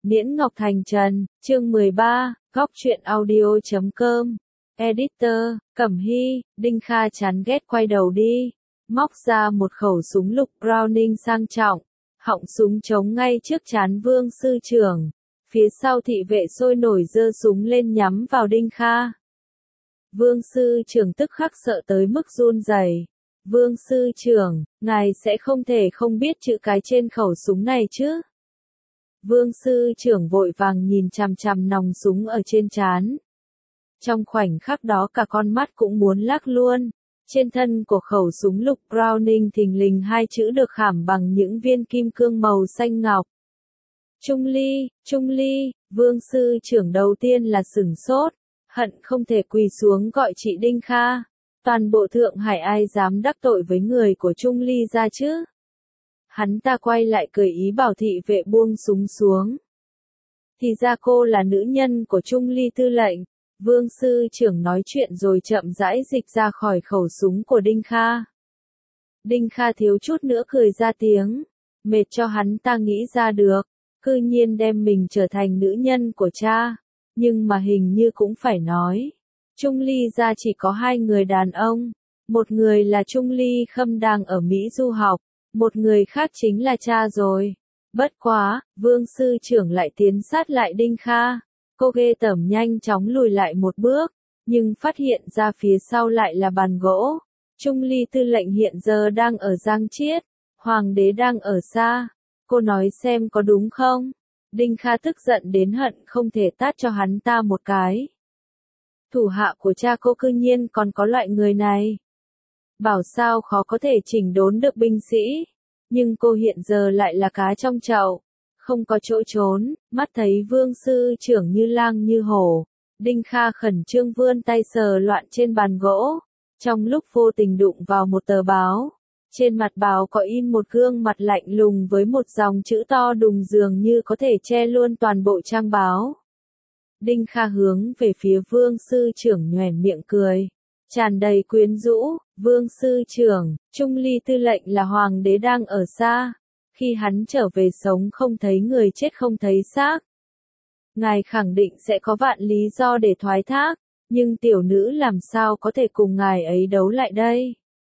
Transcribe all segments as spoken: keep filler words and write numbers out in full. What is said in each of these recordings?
Niễn Ngọc Thành Trần, chương mười ba, góc truyện audio chấm com. Editor, Cẩm Hy, Đinh Kha chán ghét quay đầu đi, móc ra một khẩu súng lục Browning sang trọng, họng súng chống ngay trước trán Vương sư trưởng. Phía sau thị vệ sôi nổi giơ súng lên nhắm vào Đinh Kha. Vương sư trưởng tức khắc sợ tới mức run rẩy. Vương sư trưởng, ngài sẽ không thể không biết chữ cái trên khẩu súng này chứ? Vương sư trưởng vội vàng nhìn chằm chằm nòng súng ở trên trán. Trong khoảnh khắc đó cả con mắt cũng muốn lắc luôn. Trên thân của khẩu súng lục Browning thình lình hai chữ được khảm bằng những viên kim cương màu xanh ngọc. Trung Ly, Trung Ly, Vương sư trưởng đầu tiên là sửng sốt, hận không thể quỳ xuống gọi chị Đinh Kha. Toàn bộ Thượng Hải ai dám đắc tội với người của Trung Ly ra chứ? Hắn ta quay lại cười ý bảo thị vệ buông súng xuống. Thì ra cô là nữ nhân của Trung Ly tư lệnh. Vương sư trưởng nói chuyện rồi chậm rãi dịch ra khỏi khẩu súng của Đinh Kha. Đinh Kha thiếu chút nữa cười ra tiếng. Mệt cho hắn ta nghĩ ra được. Cư nhiên đem mình trở thành nữ nhân của cha. Nhưng mà hình như cũng phải nói. Trung Ly ra chỉ có hai người đàn ông. Một người là Trung Ly Khâm đang ở Mỹ du học. Một người khác chính là cha rồi. Bất quá, Vương sư trưởng lại tiến sát lại Đinh Kha. Cô ghê tởm nhanh chóng lùi lại một bước, nhưng phát hiện ra phía sau lại là bàn gỗ. Trung Ly tư lệnh hiện giờ đang ở Giang Chiết, Hoàng đế đang ở xa. Cô nói xem có đúng không? Đinh Kha tức giận đến hận không thể tát cho hắn ta một cái. Thủ hạ của cha cô cư nhiên còn có loại người này. Bảo sao khó có thể chỉnh đốn được binh sĩ, nhưng cô hiện giờ lại là cá trong chậu, không có chỗ trốn. Mắt thấy Vương sư trưởng như lang như hổ, Đinh Kha khẩn trương vươn tay sờ loạn trên bàn gỗ, trong lúc vô tình đụng vào một tờ báo. Trên mặt báo có in một gương mặt lạnh lùng với một dòng chữ to đùng dường như có thể che luôn toàn bộ trang báo. Đinh Kha hướng về phía Vương sư trưởng nhoẻn miệng cười, tràn đầy quyến rũ. Vương sư trưởng, Trung Ly tư lệnh là hoàng đế đang ở xa. Khi hắn trở về sống không thấy người chết không thấy xác. Ngài khẳng định sẽ có vạn lý do để thoái thác, nhưng tiểu nữ làm sao có thể cùng ngài ấy đấu lại đây?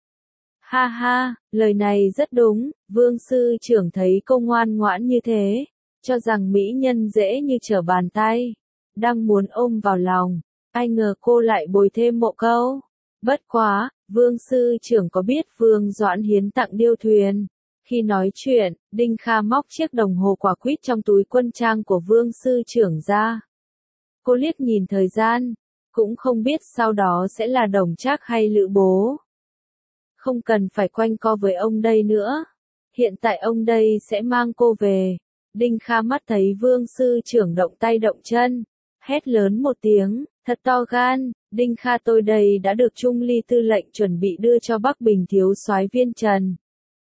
Ha ha, lời này rất đúng. Vương sư trưởng thấy cô ngoan ngoãn như thế, cho rằng mỹ nhân dễ như trở bàn tay, đang muốn ôm vào lòng, ai ngờ cô lại bồi thêm một câu. Bất quá, Vương sư trưởng có biết Vương Doãn hiến tặng điêu thuyền? Khi nói chuyện, Đinh Kha móc chiếc đồng hồ quả quýt trong túi quân trang của Vương sư trưởng ra. Cô liếc nhìn thời gian, cũng không biết sau đó sẽ là Đồng Trác hay Lữ Bố. Không cần phải quanh co với ông đây nữa. Hiện tại ông đây sẽ mang cô về. Đinh Kha mắt thấy Vương sư trưởng động tay động chân, hét lớn một tiếng, thật to gan. Đinh Kha tôi đây đã được Trung Ly tư lệnh chuẩn bị đưa cho Bắc Bình thiếu soái Viên Trần.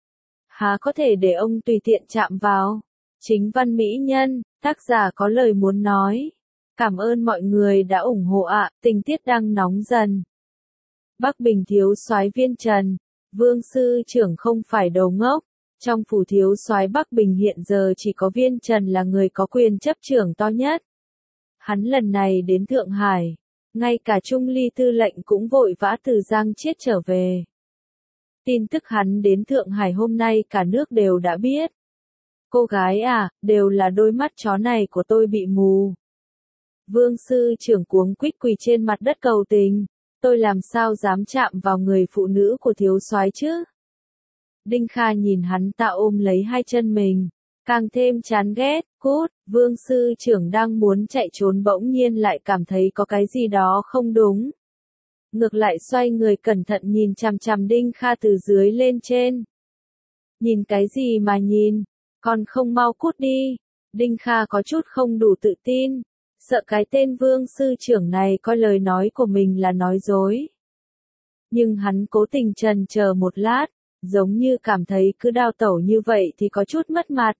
Há có thể để ông tùy tiện chạm vào. Chính văn mỹ nhân, tác giả có lời muốn nói. Cảm ơn mọi người đã ủng hộ ạ, tình tiết đang nóng dần. Bắc Bình thiếu soái Viên Trần, Vương sư trưởng không phải đầu ngốc. Trong phủ thiếu soái Bắc Bình hiện giờ chỉ có Viên Trần là người có quyền chấp trưởng to nhất. Hắn lần này đến Thượng Hải, ngay cả Trung Ly tư lệnh cũng vội vã từ Giang Chiết trở về. Tin tức hắn đến Thượng Hải hôm nay cả nước đều đã biết. Cô gái à, đều là đôi mắt chó này của tôi bị mù. Vương sư trưởng cuống quýt quỳ trên mặt đất cầu tình. Tôi làm sao dám chạm vào người phụ nữ của thiếu soái chứ? Đinh Kha nhìn hắn ta ôm lấy hai chân mình, càng thêm chán ghét. Cút. Vương sư trưởng đang muốn chạy trốn bỗng nhiên lại cảm thấy có cái gì đó không đúng. Ngược lại xoay người cẩn thận nhìn chằm chằm Đinh Kha từ dưới lên trên. Nhìn cái gì mà nhìn, còn không mau cút đi. Đinh Kha có chút không đủ tự tin, sợ cái tên Vương sư trưởng này coi lời nói của mình là nói dối. Nhưng hắn cố tình chần chờ một lát, giống như cảm thấy cứ đao tẩu như vậy thì có chút mất mặt.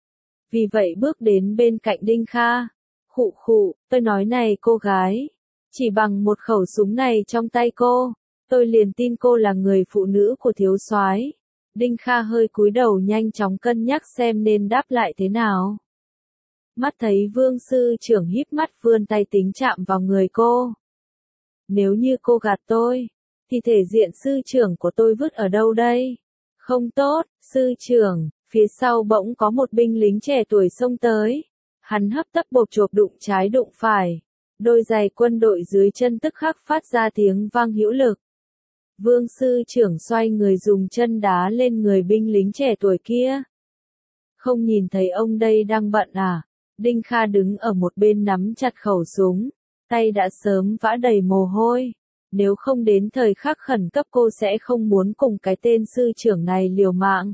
Vì vậy bước đến bên cạnh Đinh Kha. Khụ khụ, tôi nói này cô gái, chỉ bằng một khẩu súng này trong tay cô, tôi liền tin cô là người phụ nữ của thiếu soái. Đinh Kha hơi cúi đầu nhanh chóng cân nhắc xem nên đáp lại thế nào. Mắt thấy Vương sư trưởng híp mắt vươn tay tính chạm vào người cô. Nếu như cô gạt tôi, thì thể diện sư trưởng của tôi vứt ở đâu đây? Không tốt, sư trưởng, phía sau bỗng có một binh lính trẻ tuổi xông tới. Hắn hấp tấp bộp chộp đụng trái đụng phải. Đôi giày quân đội dưới chân tức khắc phát ra tiếng vang hữu lực. Vương sư trưởng xoay người dùng chân đá lên người binh lính trẻ tuổi kia. Không nhìn thấy ông đây đang bận à? Đinh Kha đứng ở một bên nắm chặt khẩu súng, tay đã sớm vã đầy mồ hôi. Nếu không đến thời khắc khẩn cấp cô sẽ không muốn cùng cái tên sư trưởng này liều mạng.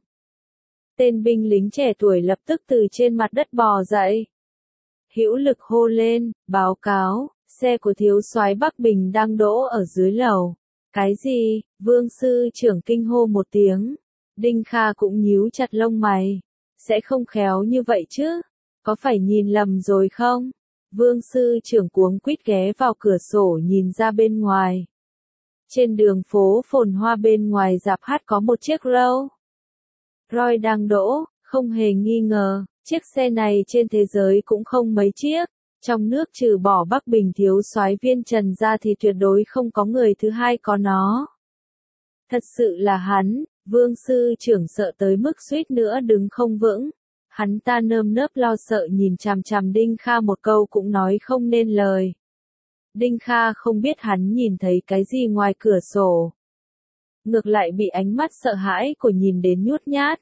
Tên binh lính trẻ tuổi lập tức từ trên mặt đất bò dậy. Hữu lực hô lên, báo cáo, xe của thiếu soái Bắc Bình đang đỗ ở dưới lầu. Cái gì? Vương sư trưởng kinh hô một tiếng. Đinh Kha cũng nhíu chặt lông mày. Sẽ không khéo như vậy chứ? Có phải nhìn lầm rồi không? Vương sư trưởng cuống quýt ghé vào cửa sổ nhìn ra bên ngoài. Trên đường phố phồn hoa bên ngoài rạp hát có một chiếc Rolls Royce đang đỗ, không hề nghi ngờ, chiếc xe này trên thế giới cũng không mấy chiếc. Trong nước trừ bỏ Bắc Bình thiếu soái Viên Trần ra thì tuyệt đối không có người thứ hai có nó. Thật sự là hắn, Vương sư trưởng sợ tới mức suýt nữa đứng không vững. Hắn ta nơm nớp lo sợ nhìn chằm chằm Đinh Kha một câu cũng nói không nên lời. Đinh Kha không biết hắn nhìn thấy cái gì ngoài cửa sổ. Ngược lại bị ánh mắt sợ hãi của nhìn đến nhút nhát.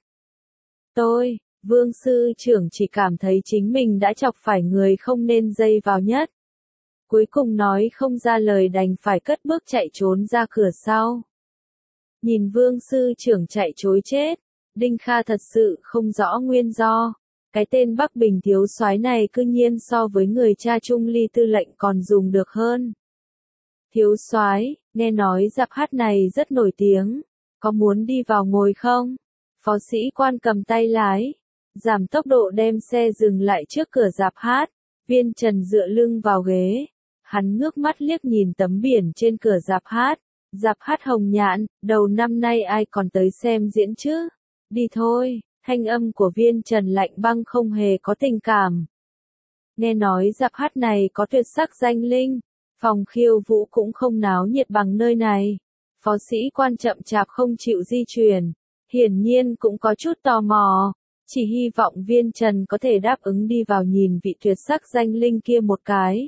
Tôi, Vương sư trưởng chỉ cảm thấy chính mình đã chọc phải người không nên dây vào nhất. Cuối cùng nói không ra lời đành phải cất bước chạy trốn ra cửa sau. Nhìn Vương sư trưởng chạy trối chết, Đinh Kha thật sự không rõ nguyên do. Cái tên Bắc Bình thiếu soái này cư nhiên so với người cha Trung Ly tư lệnh còn dùng được hơn. Thiếu soái, nghe nói rạp hát này rất nổi tiếng, có muốn đi vào ngồi không? Phó sĩ quan cầm tay lái, giảm tốc độ đem xe dừng lại trước cửa rạp hát. Viên Trần dựa lưng vào ghế, hắn ngước mắt liếc nhìn tấm biển trên cửa rạp hát. Rạp hát Hồng Nhạn, đầu năm nay ai còn tới xem diễn chứ? Đi thôi. Thanh âm của Viên Trần lạnh băng không hề có tình cảm. Nghe nói rạp hát này có tuyệt sắc danh linh, phòng khiêu vũ cũng không náo nhiệt bằng nơi này. Phó sĩ quan chậm chạp không chịu di chuyển, hiển nhiên cũng có chút tò mò, chỉ hy vọng Viên Trần có thể đáp ứng đi vào nhìn vị tuyệt sắc danh linh kia một cái.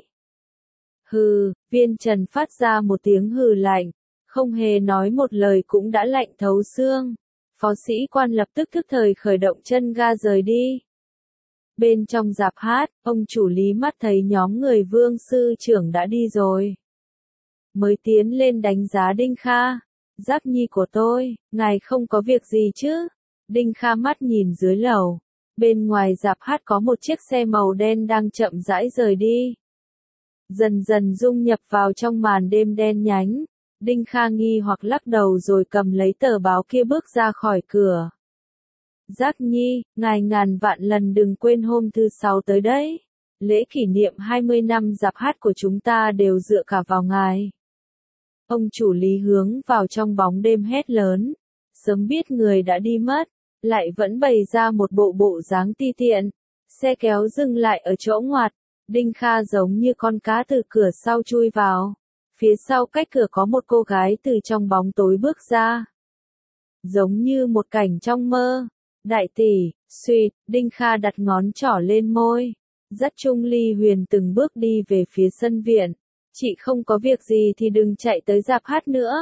Hừ, Viên Trần phát ra một tiếng hừ lạnh, không hề nói một lời cũng đã lạnh thấu xương. Phó sĩ quan lập tức thức thời khởi động chân ga rời đi. Bên trong rạp hát, ông chủ Lý mắt thấy nhóm người Vương sư trưởng đã đi rồi. Mới tiến lên đánh giá Đinh Kha. Giác nhi của tôi, ngài không có việc gì chứ? Đinh Kha mắt nhìn dưới lầu. Bên ngoài rạp hát có một chiếc xe màu đen đang chậm rãi rời đi. Dần dần dung nhập vào trong màn đêm đen nhánh. Đinh Kha nghi hoặc lắc đầu rồi cầm lấy tờ báo kia bước ra khỏi cửa. Giác nhi, ngài ngàn vạn lần đừng quên hôm thứ sáu tới đấy. Lễ kỷ niệm hai mươi năm rạp hát của chúng ta đều dựa cả vào ngài. Ông chủ Lý hướng vào trong bóng đêm hét lớn. Sớm biết người đã đi mất, lại vẫn bày ra một bộ bộ dáng ti tiện. Xe kéo dừng lại ở chỗ ngoặt. Đinh Kha giống như con cá từ cửa sau chui vào. Phía sau cách cửa có một cô gái từ trong bóng tối bước ra. Giống như một cảnh trong mơ. Đại tỷ, suýt, Đinh Kha đặt ngón trỏ lên môi. Dắt Trung Ly Huyền từng bước đi về phía sân viện. Chị không có việc gì thì đừng chạy tới rạp hát nữa.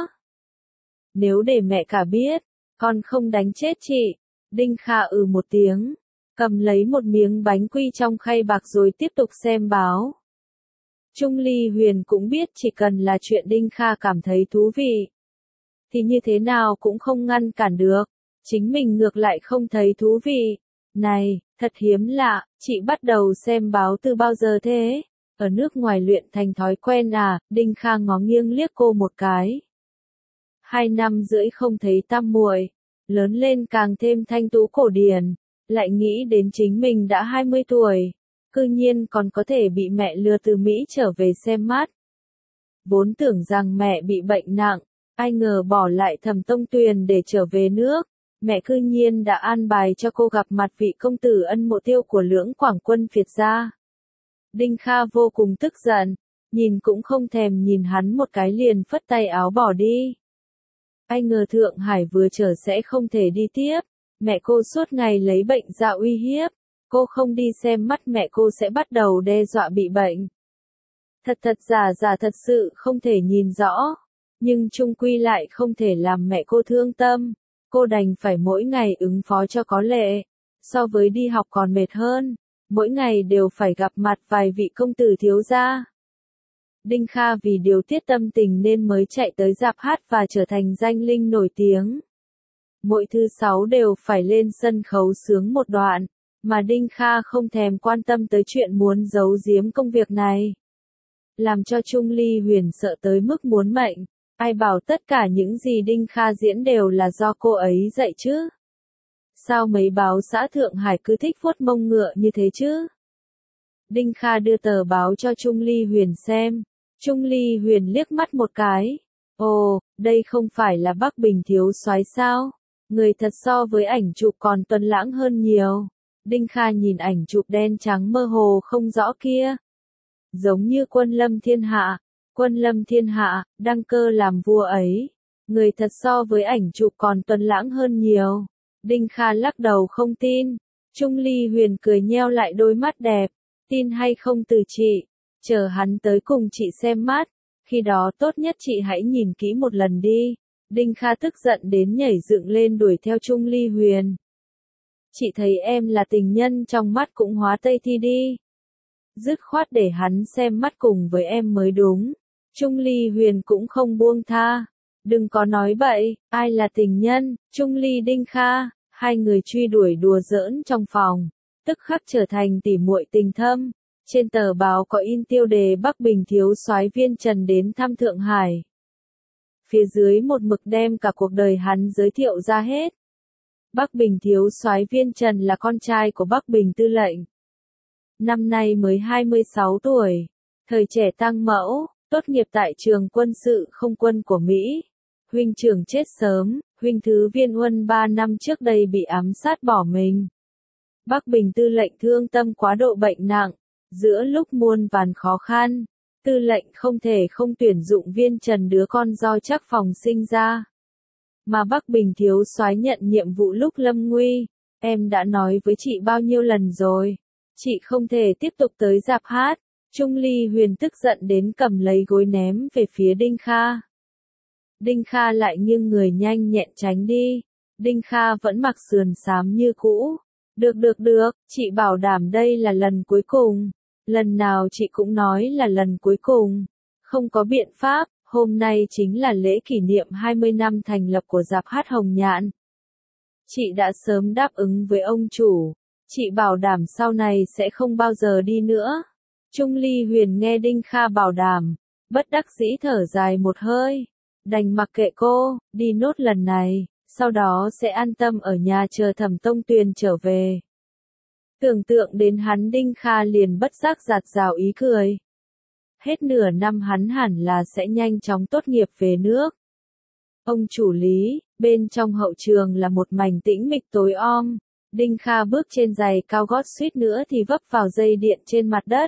Nếu để mẹ cả biết, con không đánh chết chị. Đinh Kha ừ một tiếng. Cầm lấy một miếng bánh quy trong khay bạc rồi tiếp tục xem báo. Trung Ly Huyền cũng biết chỉ cần là chuyện Đinh Kha cảm thấy thú vị, thì như thế nào cũng không ngăn cản được. Chính mình ngược lại không thấy thú vị. Này, thật hiếm lạ, chị bắt đầu xem báo từ bao giờ thế? Ở nước ngoài luyện thành thói quen à? Đinh Kha ngó nghiêng liếc cô một cái. Hai năm rưỡi không thấy tăm muội, lớn lên càng thêm thanh tú cổ điển, lại nghĩ đến chính mình đã hai mươi tuổi. Cư nhiên còn có thể bị mẹ lừa từ Mỹ trở về xem mắt. Vốn tưởng rằng mẹ bị bệnh nặng, ai ngờ bỏ lại Thẩm Tông Tuyền để trở về nước. mẹ cư nhiên đã an bài cho cô gặp mặt vị công tử ân mộ tiêu của Lưỡng Quảng Quân Phiệt gia. Đinh Kha vô cùng tức giận, nhìn cũng không thèm nhìn hắn một cái liền phất tay áo bỏ đi. Ai ngờ Thượng Hải vừa trở sẽ không thể đi tiếp, mẹ cô suốt ngày lấy bệnh ra uy hiếp, cô không đi xem mắt mẹ cô sẽ bắt đầu đe dọa bị bệnh. Thật thật giả giả thật sự không thể nhìn rõ, nhưng chung quy lại không thể làm mẹ cô thương tâm, cô đành phải mỗi ngày ứng phó cho có lệ, so với đi học còn mệt hơn, mỗi ngày đều phải gặp mặt vài vị công tử thiếu gia. Đinh Kha vì điều tiết tâm tình nên mới chạy tới rạp hát và trở thành danh linh nổi tiếng. Mỗi thứ sáu đều phải lên sân khấu sướng một đoạn, mà Đinh Kha không thèm quan tâm tới chuyện muốn giấu giếm công việc này. Làm cho Trung Ly Huyền sợ tới mức muốn mệnh, ai bảo tất cả những gì Đinh Kha diễn đều là do cô ấy dạy chứ? Sao mấy báo xã Thượng Hải cứ thích vuốt mông ngựa như thế chứ? Đinh Kha đưa tờ báo cho Trung Ly Huyền xem. Trung Ly Huyền liếc mắt một cái. Ồ, đây không phải là Bắc Bình thiếu soái sao? Người thật so với ảnh chụp còn tuấn lãng hơn nhiều. Đinh Kha nhìn ảnh chụp đen trắng mơ hồ không rõ kia. Giống như Quân Lâm Thiên Hạ. Quân Lâm Thiên Hạ, đăng cơ làm vua ấy. Người thật so với ảnh chụp còn tuấn lãng hơn nhiều. Đinh Kha lắc đầu không tin. Trung Ly Huyền cười nheo lại đôi mắt đẹp. Tin hay không từ chị? Chờ hắn tới cùng chị xem mắt, khi đó tốt nhất chị hãy nhìn kỹ một lần đi. Đinh Kha tức giận đến nhảy dựng lên đuổi theo Trung Ly Huyền. Chị thấy em là tình nhân trong mắt cũng hóa tây thi đi. Dứt khoát để hắn xem mắt cùng với em mới đúng. Trung Ly Huyền cũng không buông tha. Đừng có nói bậy, ai là tình nhân, Trung Ly Đinh Kha, hai người truy đuổi đùa giỡn trong phòng, tức khắc trở thành tỉ muội tình thâm. Trên tờ báo có in tiêu đề Bắc Bình thiếu soái Viên Trần đến thăm Thượng Hải. Phía dưới một mực đem cả cuộc đời hắn giới thiệu ra hết. Bắc Bình thiếu soái Viên Trần là con trai của Bắc Bình tư lệnh. Năm nay mới hai mươi sáu tuổi, thời trẻ tăng mẫu, tốt nghiệp tại trường quân sự không quân của Mỹ. Huynh trưởng chết sớm, huynh thứ Viên Uân ba năm trước đây bị ám sát bỏ mình. Bắc Bình tư lệnh thương tâm quá độ bệnh nặng. Giữa lúc muôn vàn khó khăn, tư lệnh không thể không tuyển dụng Viên Trần đứa con do Trác Phòng sinh ra. Mà Bắc Bình thiếu soái nhận nhiệm vụ lúc lâm nguy, em đã nói với chị bao nhiêu lần rồi, chị không thể tiếp tục tới rạp hát. Trung Ly Huyền tức giận đến cầm lấy gối ném về phía Đinh Kha. Đinh Kha lại nghiêng người nhanh nhẹn tránh đi. Đinh Kha vẫn mặc sườn xám như cũ. Được được được, chị bảo đảm đây là lần cuối cùng. Lần nào chị cũng nói là lần cuối cùng. Không có biện pháp, hôm nay chính là lễ kỷ niệm hai mươi năm thành lập của rạp hát Hồng Nhạn. Chị đã sớm đáp ứng với ông chủ. Chị bảo đảm sau này sẽ không bao giờ đi nữa. Trung Ly Huyền nghe Đinh Kha bảo đảm, bất đắc dĩ thở dài một hơi. Đành mặc kệ cô, đi nốt lần này, sau đó sẽ an tâm ở nhà chờ Thẩm Tông Tuyền trở về. Tưởng tượng đến hắn Đinh Kha liền bất giác giạt rào ý cười. Hết nửa năm hắn hẳn là sẽ nhanh chóng tốt nghiệp về nước. Ông chủ Lý, bên trong hậu trường là một mảnh tĩnh mịch tối om. Đinh Kha bước trên giày cao gót suýt nữa thì vấp vào dây điện trên mặt đất.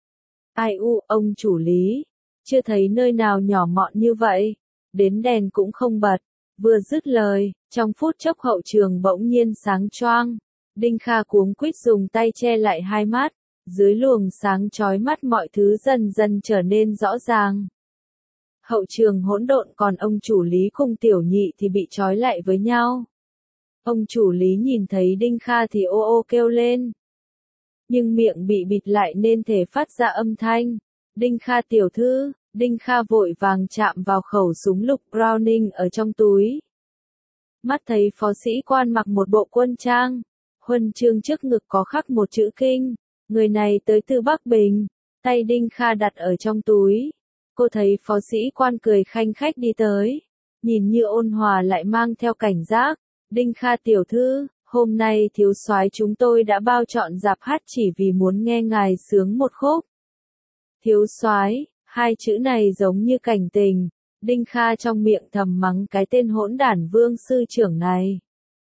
Ai u, ông chủ Lý, chưa thấy nơi nào nhỏ mọn như vậy, đến đèn cũng không bật. Vừa dứt lời, trong phút chốc hậu trường bỗng nhiên sáng choang. Đinh Kha cuống quýt dùng tay che lại hai mắt, dưới luồng sáng chói mắt mọi thứ dần dần trở nên rõ ràng. Hậu trường hỗn độn còn ông chủ Lý cùng tiểu nhị thì bị trói lại với nhau. Ông chủ Lý nhìn thấy Đinh Kha thì ô ô kêu lên. Nhưng miệng bị bịt lại nên thể phát ra âm thanh. Đinh Kha tiểu thư, Đinh Kha vội vàng chạm vào khẩu súng lục Browning ở trong túi. Mắt thấy phó sĩ quan mặc một bộ quân trang. Huân chương trước ngực có khắc một chữ kinh. Người này tới từ Bắc Bình. Tay Đinh Kha đặt ở trong túi. Cô thấy phó sĩ quan cười khanh khách đi tới. Nhìn như ôn hòa lại mang theo cảnh giác. Đinh Kha tiểu thư, hôm nay thiếu soái chúng tôi đã bao trọn rạp hát chỉ vì muốn nghe ngài sướng một khúc. Thiếu soái, hai chữ này giống như cảnh tình. Đinh Kha trong miệng thầm mắng cái tên hỗn đản Vương sư trưởng này.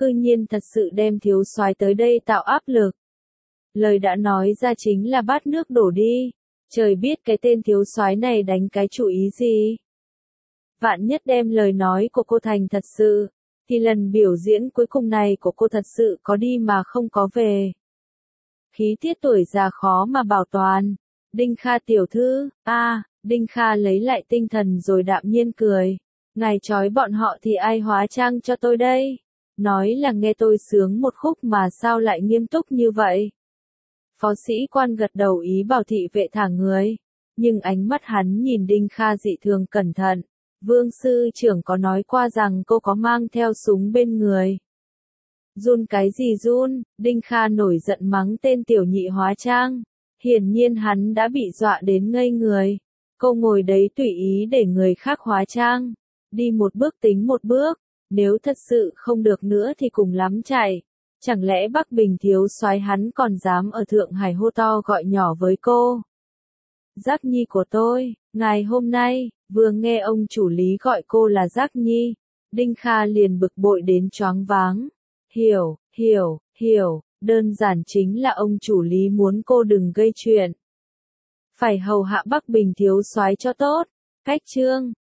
cư nhiên thật sự đem thiếu soái tới đây tạo áp lực. Lời đã nói ra chính là bát nước đổ đi, trời biết cái tên thiếu soái này đánh cái chủ ý gì. Vạn nhất đem lời nói của cô thành thật sự, thì lần biểu diễn cuối cùng này của cô thật sự có đi mà không có về. Khí tiết tuổi già khó mà bảo toàn. Đinh Kha tiểu thư, a, à, Đinh Kha lấy lại tinh thần rồi đạm nhiên cười. Ngài trói bọn họ thì ai hóa trang cho tôi đây? Nói là nghe tôi sướng một khúc mà sao lại nghiêm túc như vậy? Phó sĩ quan gật đầu ý bảo thị vệ thả người. Nhưng ánh mắt hắn nhìn Đinh Kha dị thường cẩn thận. Vương sư trưởng có nói qua rằng cô có mang theo súng bên người. Run cái gì run? Đinh Kha nổi giận mắng tên tiểu nhị hóa trang. Hiển nhiên hắn đã bị dọa đến ngây người. Cô ngồi đấy tùy ý để người khác hóa trang. Đi một bước tính một bước. Nếu thật sự không được nữa thì cùng lắm chạy. Chẳng lẽ Bắc Bình thiếu soái hắn còn dám ở Thượng Hải hô to gọi nhỏ với cô? Giác nhi của tôi, ngày hôm nay, vừa nghe ông chủ lý gọi cô là Giác nhi. Đinh Kha liền bực bội đến choáng váng. Hiểu, hiểu, hiểu, đơn giản chính là ông chủ lý muốn cô đừng gây chuyện. Phải hầu hạ Bắc Bình thiếu soái cho tốt. Cách chương